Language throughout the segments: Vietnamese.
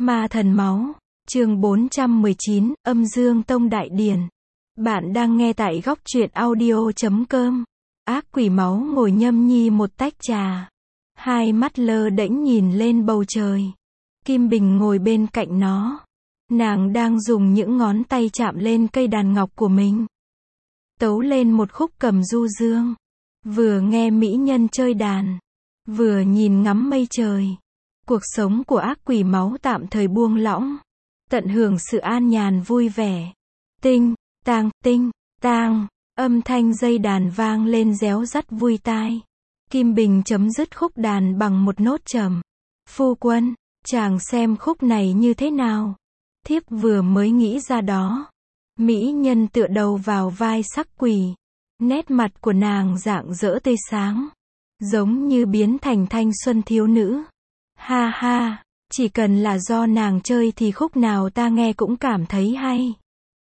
Ma thần máu, chương 419, Âm Dương Tông Đại Điển. Bạn đang nghe tại góc truyện audio.com. Ác quỷ máu ngồi nhâm nhi một tách trà. Hai mắt lơ đễnh nhìn lên bầu trời. Kim Bình ngồi bên cạnh nó. Nàng đang dùng những ngón tay chạm lên cây đàn ngọc của mình. Tấu lên một khúc cầm du dương. Vừa nghe mỹ nhân chơi đàn. Vừa nhìn ngắm mây trời. Cuộc sống của ác quỷ máu tạm thời buông lỏng. Tận hưởng sự an nhàn vui vẻ. Tinh, tang, âm thanh dây đàn vang lên réo rắt vui tai. Kim Bình chấm dứt khúc đàn bằng một nốt trầm. Phu quân, chàng xem khúc này như thế nào? Thiếp vừa mới nghĩ ra đó. Mỹ nhân tựa đầu vào vai sắc quỷ. Nét mặt của nàng rạng rỡ tươi sáng. Giống như biến thành thanh xuân thiếu nữ. Ha ha, chỉ cần là do nàng chơi thì khúc nào ta nghe cũng cảm thấy hay.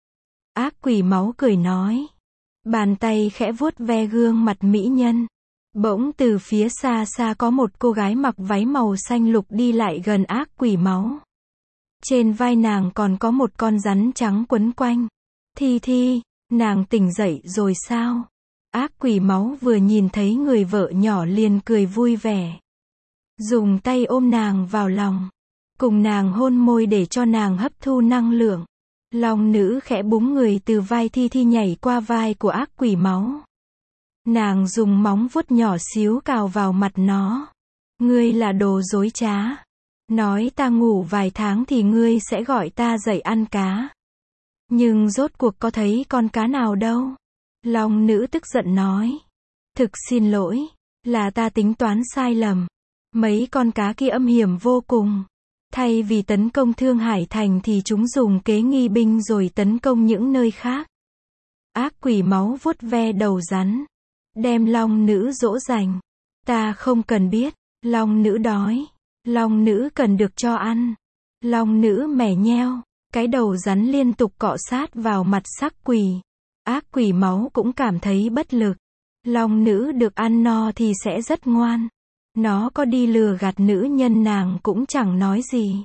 Ác quỷ máu cười nói. Bàn tay khẽ vuốt ve gương mặt mỹ nhân. Bỗng từ phía xa xa có một cô gái mặc váy màu xanh lục đi lại gần ác quỷ máu. Trên vai nàng còn có một con rắn trắng quấn quanh. Thi, nàng tỉnh dậy rồi sao? Ác quỷ máu vừa nhìn thấy người vợ nhỏ liền cười vui vẻ. Dùng tay ôm nàng vào lòng. Cùng nàng hôn môi để cho nàng hấp thu năng lượng. Long nữ khẽ búng người từ vai Thi nhảy qua vai của ác quỷ máu. Nàng dùng móng vuốt nhỏ xíu cào vào mặt nó. Ngươi là đồ dối trá. Nói ta ngủ vài tháng thì ngươi sẽ gọi ta dậy ăn cá. Nhưng rốt cuộc có thấy con cá nào đâu. Long nữ tức giận nói. Thực xin lỗi, là ta tính toán sai lầm. Mấy con cá kia âm hiểm vô cùng. Thay vì tấn công Thương Hải Thành thì chúng dùng kế nghi binh rồi tấn công những nơi khác. Ác quỷ máu vuốt ve đầu rắn. Đem long nữ dỗ dành. Ta không cần biết. Long nữ đói. Long nữ cần được cho ăn. Long nữ mẻ nheo. Cái đầu rắn liên tục cọ sát vào mặt sắc quỷ. Ác quỷ máu cũng cảm thấy bất lực. Long nữ được ăn no thì sẽ rất ngoan. Nó có đi lừa gạt nữ nhân nàng cũng chẳng nói gì.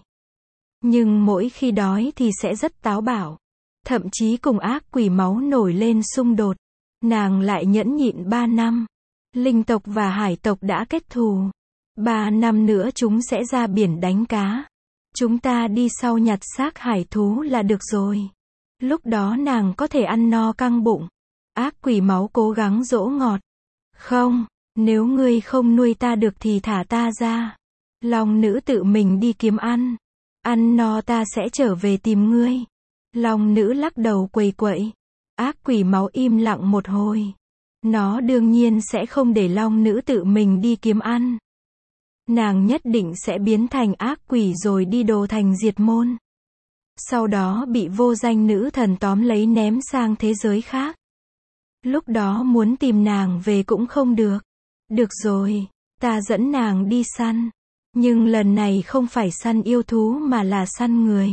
Nhưng mỗi khi đói thì sẽ rất táo bạo. Thậm chí cùng ác quỷ máu nổi lên xung đột. Nàng lại nhẫn nhịn 3 năm. Linh tộc và hải tộc đã kết thù. 3 năm nữa chúng sẽ ra biển đánh cá. Chúng ta đi sau nhặt xác hải thú là được rồi. Lúc đó nàng có thể ăn no căng bụng. Ác quỷ máu cố gắng dỗ ngọt. Không. Nếu ngươi không nuôi ta được thì thả ta ra. Long nữ tự mình đi kiếm ăn. Ăn no ta sẽ trở về tìm ngươi. Long nữ lắc đầu quầy quậy. Ác quỷ máu im lặng một hồi. Nó đương nhiên sẽ không để long nữ tự mình đi kiếm ăn. Nàng nhất định sẽ biến thành ác quỷ rồi đi đồ thành diệt môn. Sau đó bị vô danh nữ thần tóm lấy ném sang thế giới khác. Lúc đó muốn tìm nàng về cũng không được. Được rồi, ta dẫn nàng đi săn. Nhưng lần này không phải săn yêu thú mà là săn người.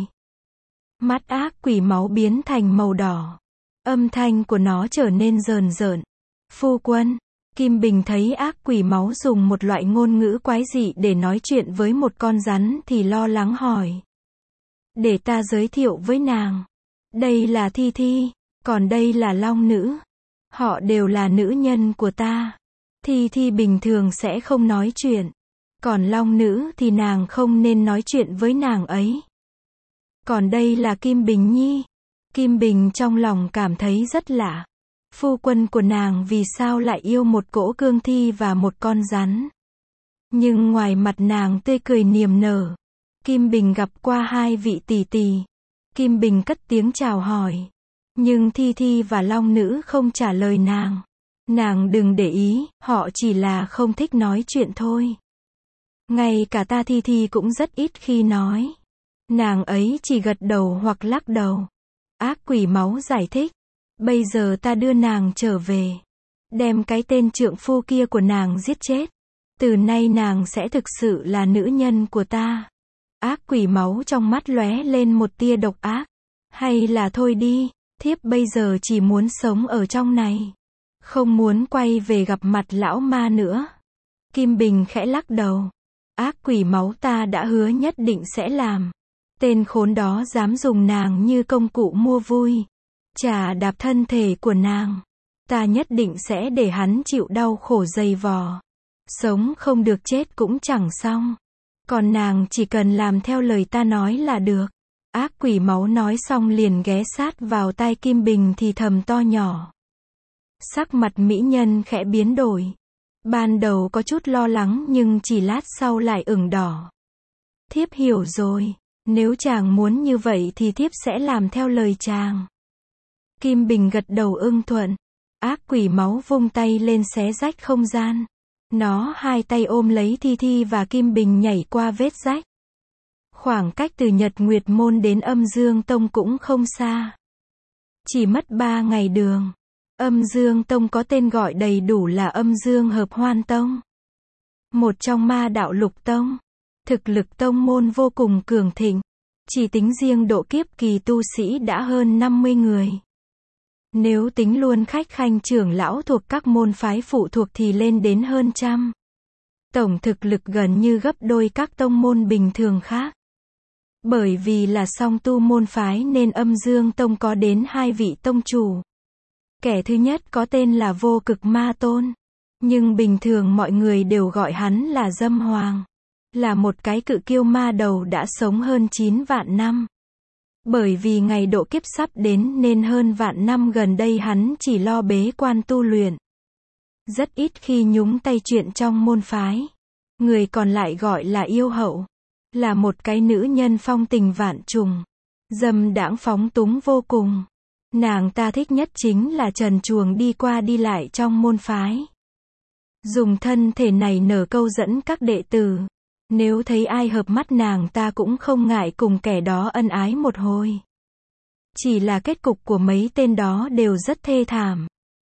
Mắt ác quỷ máu biến thành màu đỏ. Âm thanh của nó trở nên rờn rợn. Phu quân, Kim Bình thấy ác quỷ máu dùng một loại ngôn ngữ quái dị để nói chuyện với một con rắn thì lo lắng hỏi. Để ta giới thiệu với nàng. Đây là Thi, còn đây là long nữ. Họ đều là nữ nhân của ta. Thi bình thường sẽ không nói chuyện. Còn long nữ thì nàng không nên nói chuyện với nàng ấy. Còn đây là Kim Bình Nhi. Kim Bình trong lòng cảm thấy rất lạ. Phu quân của nàng vì sao lại yêu một cỗ cương thi và một con rắn. Nhưng ngoài mặt nàng tươi cười niềm nở. Kim Bình gặp qua hai vị tỷ tỷ. Kim Bình cất tiếng chào hỏi. Nhưng Thi và long nữ không trả lời nàng. Nàng đừng để ý, họ chỉ là không thích nói chuyện thôi. Ngay cả ta Thi cũng rất ít khi nói. Nàng ấy chỉ gật đầu hoặc lắc đầu. Ác quỷ máu giải thích. Bây giờ ta đưa nàng trở về. Đem cái tên trượng phu kia của nàng giết chết. Từ nay nàng sẽ thực sự là nữ nhân của ta. Ác quỷ máu trong mắt lóe lên một tia độc ác. Hay là thôi đi, thiếp bây giờ chỉ muốn sống ở trong này. Không muốn quay về gặp mặt lão ma nữa. Kim Bình khẽ lắc đầu. Ác quỷ máu ta đã hứa nhất định sẽ làm. Tên khốn đó dám dùng nàng như công cụ mua vui, chà đạp thân thể của nàng. Ta nhất định sẽ để hắn chịu đau khổ dày vò. Sống không được chết cũng chẳng xong. Còn nàng chỉ cần làm theo lời ta nói là được. Ác quỷ máu nói xong liền ghé sát vào tai Kim Bình thì thầm to nhỏ. Sắc mặt mỹ nhân khẽ biến đổi. Ban đầu có chút lo lắng nhưng chỉ lát sau lại ửng đỏ. Thiếp hiểu rồi. Nếu chàng muốn như vậy thì thiếp sẽ làm theo lời chàng. Kim Bình gật đầu ưng thuận. Ác quỷ máu vung tay lên xé rách không gian. Nó hai tay ôm lấy Thi Thi và Kim Bình nhảy qua vết rách. Khoảng cách từ Nhật Nguyệt Môn đến Âm Dương Tông cũng không xa. Chỉ mất 3 ngày đường. Âm Dương Tông có tên gọi đầy đủ là Âm Dương Hợp Hoan Tông. Một trong ma đạo lục tông. Thực lực tông môn vô cùng cường thịnh. Chỉ tính riêng độ kiếp kỳ tu sĩ đã hơn 50 người. Nếu tính luôn khách khanh trưởng lão thuộc các môn phái phụ thuộc thì lên đến hơn 100. Tổng thực lực gần như gấp đôi các tông môn bình thường khác. Bởi vì là song tu môn phái nên Âm Dương Tông có đến 2 vị tông chủ. Kẻ thứ nhất có tên là Vô Cực Ma Tôn. Nhưng bình thường mọi người đều gọi hắn là Dâm Hoàng. Là một cái cự kiêu ma đầu đã sống hơn 9 vạn năm. Bởi vì ngày độ kiếp sắp đến nên hơn vạn năm gần đây hắn chỉ lo bế quan tu luyện. Rất ít khi nhúng tay chuyện trong môn phái. Người còn lại gọi là Yêu Hậu. Là một cái nữ nhân phong tình vạn trùng. Dâm đãng phóng túng vô cùng. Nàng ta thích nhất chính là trần truồng đi qua đi lại trong môn phái. Dùng thân thể này nở câu dẫn các đệ tử. Nếu thấy ai hợp mắt nàng ta cũng không ngại cùng kẻ đó ân ái một hồi. Chỉ là kết cục của mấy tên đó đều rất thê thảm.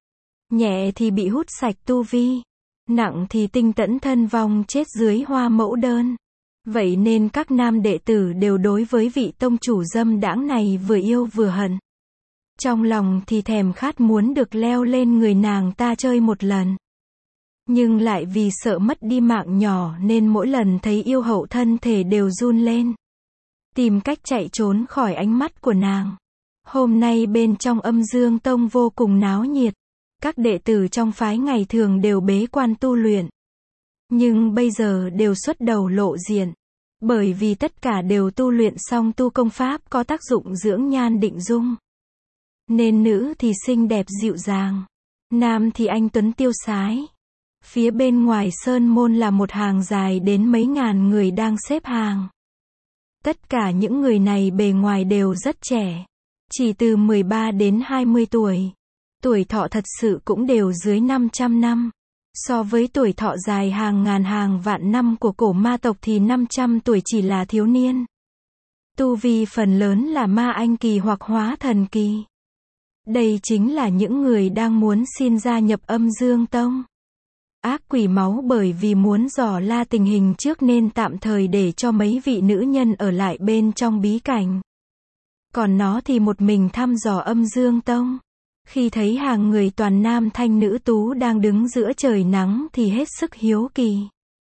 Nhẹ thì bị hút sạch tu vi. Nặng thì tinh tẫn thân vong chết dưới hoa mẫu đơn. Vậy nên các nam đệ tử đều đối với vị tông chủ dâm đãng này vừa yêu vừa hận. Trong lòng thì thèm khát muốn được leo lên người nàng ta chơi một lần. Nhưng lại vì sợ mất đi mạng nhỏ nên mỗi lần thấy Yêu Hậu thân thể đều run lên. Tìm cách chạy trốn khỏi ánh mắt của nàng. Hôm nay bên trong Âm Dương Tông vô cùng náo nhiệt. Các đệ tử trong phái ngày thường đều bế quan tu luyện. Nhưng bây giờ đều xuất đầu lộ diện. Bởi vì tất cả đều tu luyện xong tu công pháp có tác dụng dưỡng nhan định dung. Nên nữ thì xinh đẹp dịu dàng. Nam thì anh tuấn tiêu sái. Phía bên ngoài sơn môn là một hàng dài đến mấy ngàn người đang xếp hàng. Tất cả những người này bề ngoài đều rất trẻ. Chỉ từ 13 đến 20 tuổi. Tuổi thọ thật sự cũng đều dưới 500 năm. So với tuổi thọ dài hàng ngàn hàng vạn năm của cổ ma tộc thì 500 tuổi chỉ là thiếu niên. Tu vi phần lớn là ma anh kỳ hoặc hóa thần kỳ. Đây chính là những người đang muốn xin gia nhập Âm Dương Tông. Ác quỷ máu bởi vì muốn dò la tình hình trước nên tạm thời để cho mấy vị nữ nhân ở lại bên trong bí cảnh. Còn nó thì một mình thăm dò Âm Dương Tông. Khi thấy hàng người toàn nam thanh nữ tú đang đứng giữa trời nắng thì hết sức hiếu kỳ.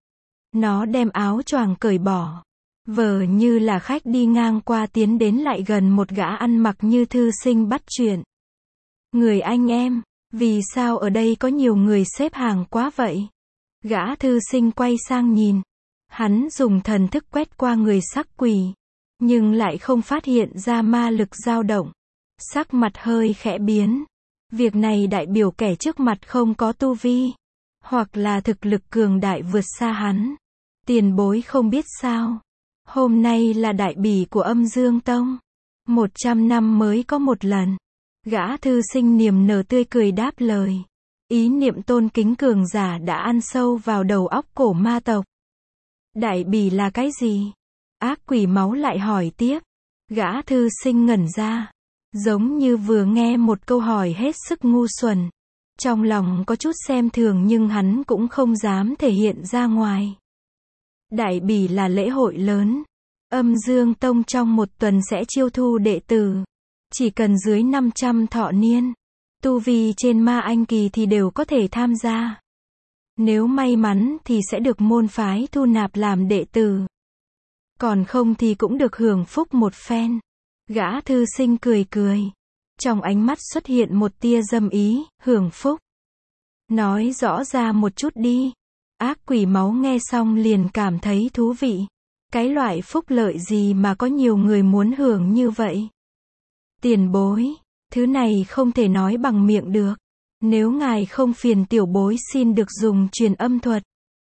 Nó đem áo choàng cởi bỏ. Vờ như là khách đi ngang qua tiến đến lại gần một gã ăn mặc như thư sinh bắt chuyện. Người anh em, vì sao ở đây có nhiều người xếp hàng quá vậy? Gã thư sinh quay sang nhìn. Hắn dùng thần thức quét qua người sắc quỷ. Nhưng lại không phát hiện ra ma lực dao động. Sắc mặt hơi khẽ biến. Việc này đại biểu kẻ trước mặt không có tu vi. Hoặc là thực lực cường đại vượt xa hắn. Tiền bối không biết sao. Hôm nay là đại bỉ của Âm Dương Tông. 100 năm mới có một lần. Gã thư sinh niềm nở tươi cười đáp lời. Ý niệm tôn kính cường giả đã ăn sâu vào đầu óc cổ ma tộc. Đại bỉ là cái gì? Ác quỷ máu lại hỏi tiếp. Gã thư sinh ngẩn ra. Giống như vừa nghe một câu hỏi hết sức ngu xuẩn. Trong lòng có chút xem thường nhưng hắn cũng không dám thể hiện ra ngoài. Đại bỉ là lễ hội lớn. Âm Dương Tông trong một tuần sẽ chiêu thu đệ tử. Chỉ cần dưới 500 thọ niên. Tu vi trên ma anh kỳ thì đều có thể tham gia. Nếu may mắn thì sẽ được môn phái thu nạp làm đệ tử. Còn không thì cũng được hưởng phúc một phen. Gã thư sinh cười cười. Trong ánh mắt xuất hiện một tia dâm ý, hưởng phúc. Nói rõ ra một chút đi. Ác quỷ máu nghe xong liền cảm thấy thú vị. Cái loại phúc lợi gì mà có nhiều người muốn hưởng như vậy? Tiền bối, thứ này không thể nói bằng miệng được. Nếu ngài không phiền tiểu bối xin được dùng truyền âm thuật.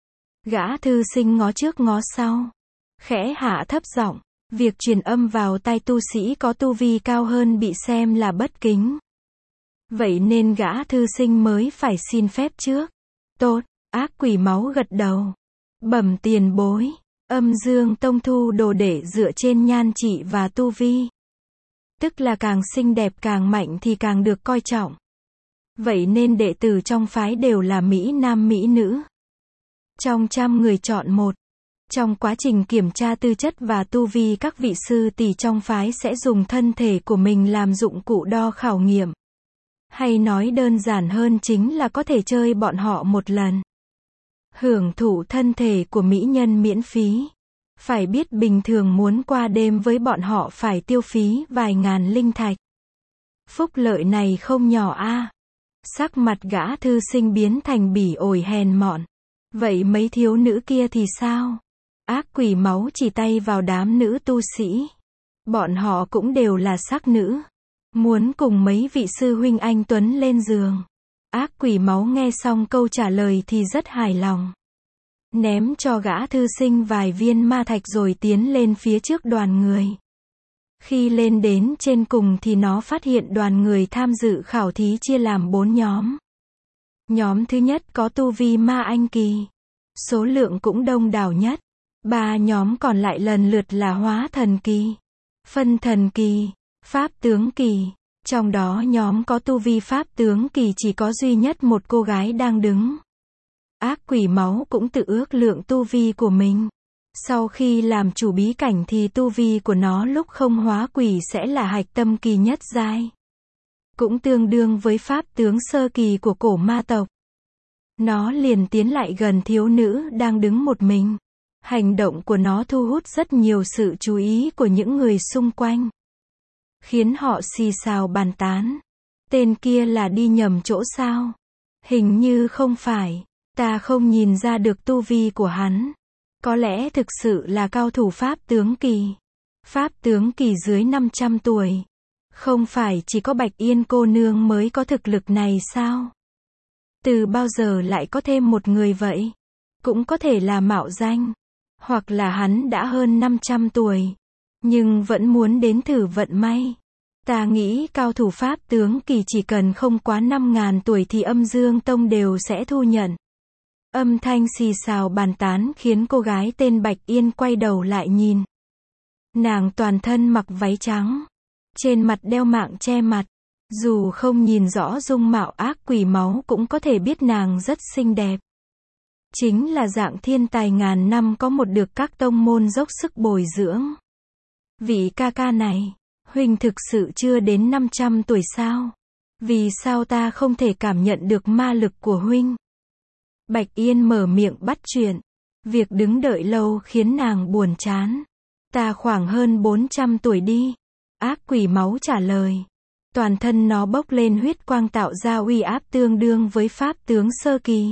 Gã thư sinh ngó trước ngó sau. Khẽ hạ thấp giọng. Việc truyền âm vào tai tu sĩ có tu vi cao hơn bị xem là bất kính. Vậy nên gã thư sinh mới phải xin phép trước. Tốt, ác quỷ máu gật đầu. Bẩm tiền bối, Âm Dương Tông thu đồ đệ dựa trên nhan trị và tu vi. Tức là càng xinh đẹp càng mạnh thì càng được coi trọng. Vậy nên đệ tử trong phái đều là mỹ nam mỹ nữ. Trong 100 người chọn một. Trong quá trình kiểm tra tư chất và tu vi các vị sư tỷ trong phái sẽ dùng thân thể của mình làm dụng cụ đo khảo nghiệm. Hay nói đơn giản hơn chính là có thể chơi bọn họ một lần. Hưởng thụ thân thể của mỹ nhân miễn phí. Phải biết bình thường muốn qua đêm với bọn họ phải tiêu phí vài ngàn linh thạch. Phúc lợi này không nhỏ a. Sắc mặt gã thư sinh biến thành bỉ ổi hèn mọn. Vậy mấy thiếu nữ kia thì sao? Ác quỷ máu chỉ tay vào đám nữ tu sĩ. Bọn họ cũng đều là sắc nữ. Muốn cùng mấy vị sư huynh anh Tuấn lên giường. Ác quỷ máu nghe xong câu trả lời thì rất hài lòng. Ném cho gã thư sinh vài viên ma thạch rồi tiến lên phía trước đoàn người. Khi lên đến trên cùng thì nó phát hiện đoàn người tham dự khảo thí chia làm 4 nhóm. Nhóm thứ nhất có tu vi ma anh kỳ. Số lượng cũng đông đảo nhất. 3 nhóm còn lại lần lượt là hóa thần kỳ, phân thần kỳ, pháp tướng kỳ. Trong đó nhóm có tu vi pháp tướng kỳ chỉ có duy nhất một cô gái đang đứng. Ác quỷ máu cũng tự ước lượng tu vi của mình. Sau khi làm chủ bí cảnh thì tu vi của nó lúc không hóa quỷ sẽ là hạch tâm kỳ nhất giai. Cũng tương đương với pháp tướng sơ kỳ của cổ ma tộc. Nó liền tiến lại gần thiếu nữ đang đứng một mình. Hành động của nó thu hút rất nhiều sự chú ý của những người xung quanh. Khiến họ xì xào bàn tán. Tên kia là đi nhầm chỗ sao? Hình như không phải. Ta không nhìn ra được tu vi của hắn. Có lẽ thực sự là cao thủ pháp tướng kỳ. Pháp tướng kỳ dưới 500 tuổi. Không phải chỉ có Bạch Yên cô nương mới có thực lực này sao? Từ bao giờ lại có thêm một người vậy? Cũng có thể là mạo danh. Hoặc là hắn đã hơn 500 tuổi. Nhưng vẫn muốn đến thử vận may. Ta nghĩ cao thủ pháp tướng kỳ chỉ cần không quá 5.000 tuổi thì Âm Dương Tông đều sẽ thu nhận. Âm thanh xì xào bàn tán khiến cô gái tên Bạch Yên quay đầu lại nhìn. Nàng toàn thân mặc váy trắng. Trên mặt đeo mạng che mặt. Dù không nhìn rõ dung mạo ác quỷ máu cũng có thể biết nàng rất xinh đẹp. Chính là dạng thiên tài ngàn năm có một được các tông môn dốc sức bồi dưỡng. Vị ca ca này, huynh thực sự chưa đến 500 tuổi sao? Vì sao ta không thể cảm nhận được ma lực của huynh? Bạch Yên mở miệng bắt chuyện. Việc đứng đợi lâu khiến nàng buồn chán. Ta khoảng hơn 400 tuổi đi. Ác quỷ máu trả lời. Toàn thân nó bốc lên huyết quang tạo ra uy áp tương đương với pháp tướng sơ kỳ.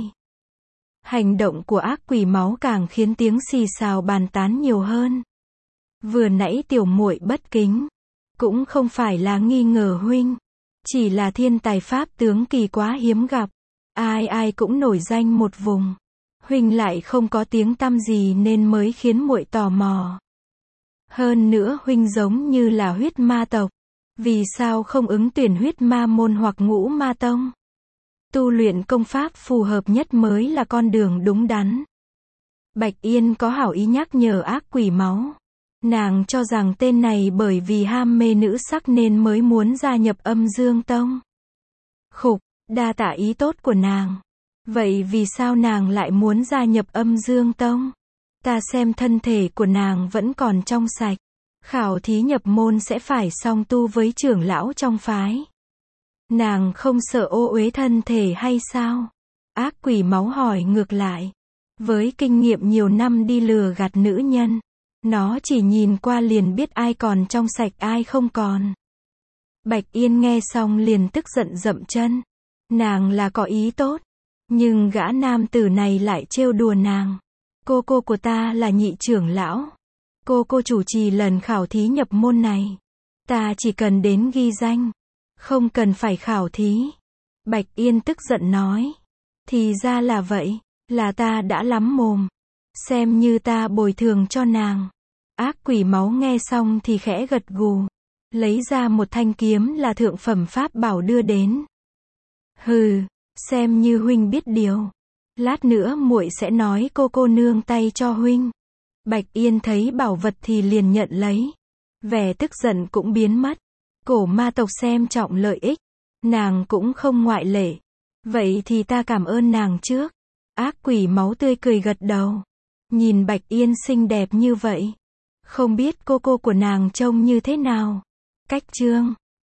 Hành động của ác quỷ máu càng khiến tiếng xì xào bàn tán nhiều hơn. Vừa nãy tiểu muội bất kính. Cũng không phải là nghi ngờ huynh. Chỉ là thiên tài pháp tướng kỳ quá hiếm gặp. Ai ai cũng nổi danh một vùng. Huynh lại không có tiếng tăm gì nên mới khiến muội tò mò. Hơn nữa huynh giống như là huyết ma tộc. Vì sao không ứng tuyển huyết ma môn hoặc ngũ ma tông? Tu luyện công pháp phù hợp nhất mới là con đường đúng đắn. Bạch Yên có hảo ý nhắc nhở ác quỷ máu. Nàng cho rằng tên này bởi vì ham mê nữ sắc nên mới muốn gia nhập Âm Dương Tông. Khục, đa tạ ý tốt của nàng. Vậy vì sao nàng lại muốn gia nhập Âm Dương Tông? Ta xem thân thể của nàng vẫn còn trong sạch. Khảo thí nhập môn sẽ phải song tu với trưởng lão trong phái. Nàng không sợ ô uế thân thể hay sao? Ác quỷ máu hỏi ngược lại. Với kinh nghiệm nhiều năm đi lừa gạt nữ nhân, Nó chỉ nhìn qua liền biết ai còn trong sạch ai không còn. Bạch Yên nghe xong liền tức giận dậm chân. Nàng là có ý tốt. Nhưng gã nam tử này lại trêu đùa nàng. Cô của ta là nhị trưởng lão. Cô chủ trì lần khảo thí nhập môn này. Ta chỉ cần đến ghi danh. Không cần phải khảo thí. Bạch Yên tức giận nói. Thì ra là vậy. Là ta đã lắm mồm. Xem như ta bồi thường cho nàng. Ác quỷ máu nghe xong thì khẽ gật gù. Lấy ra một thanh kiếm là thượng phẩm pháp bảo đưa đến. Hừ, xem như huynh biết điều. Lát nữa muội sẽ nói cô nương tay cho huynh. Bạch Yên thấy bảo vật thì liền nhận lấy. Vẻ tức giận cũng biến mất. Cổ ma tộc xem trọng lợi ích. Nàng cũng không ngoại lệ. Vậy thì ta cảm ơn nàng trước. Ác quỷ máu tươi cười gật đầu. Nhìn Bạch Yên xinh đẹp như vậy. Không biết cô của nàng trông như thế nào. Cách chương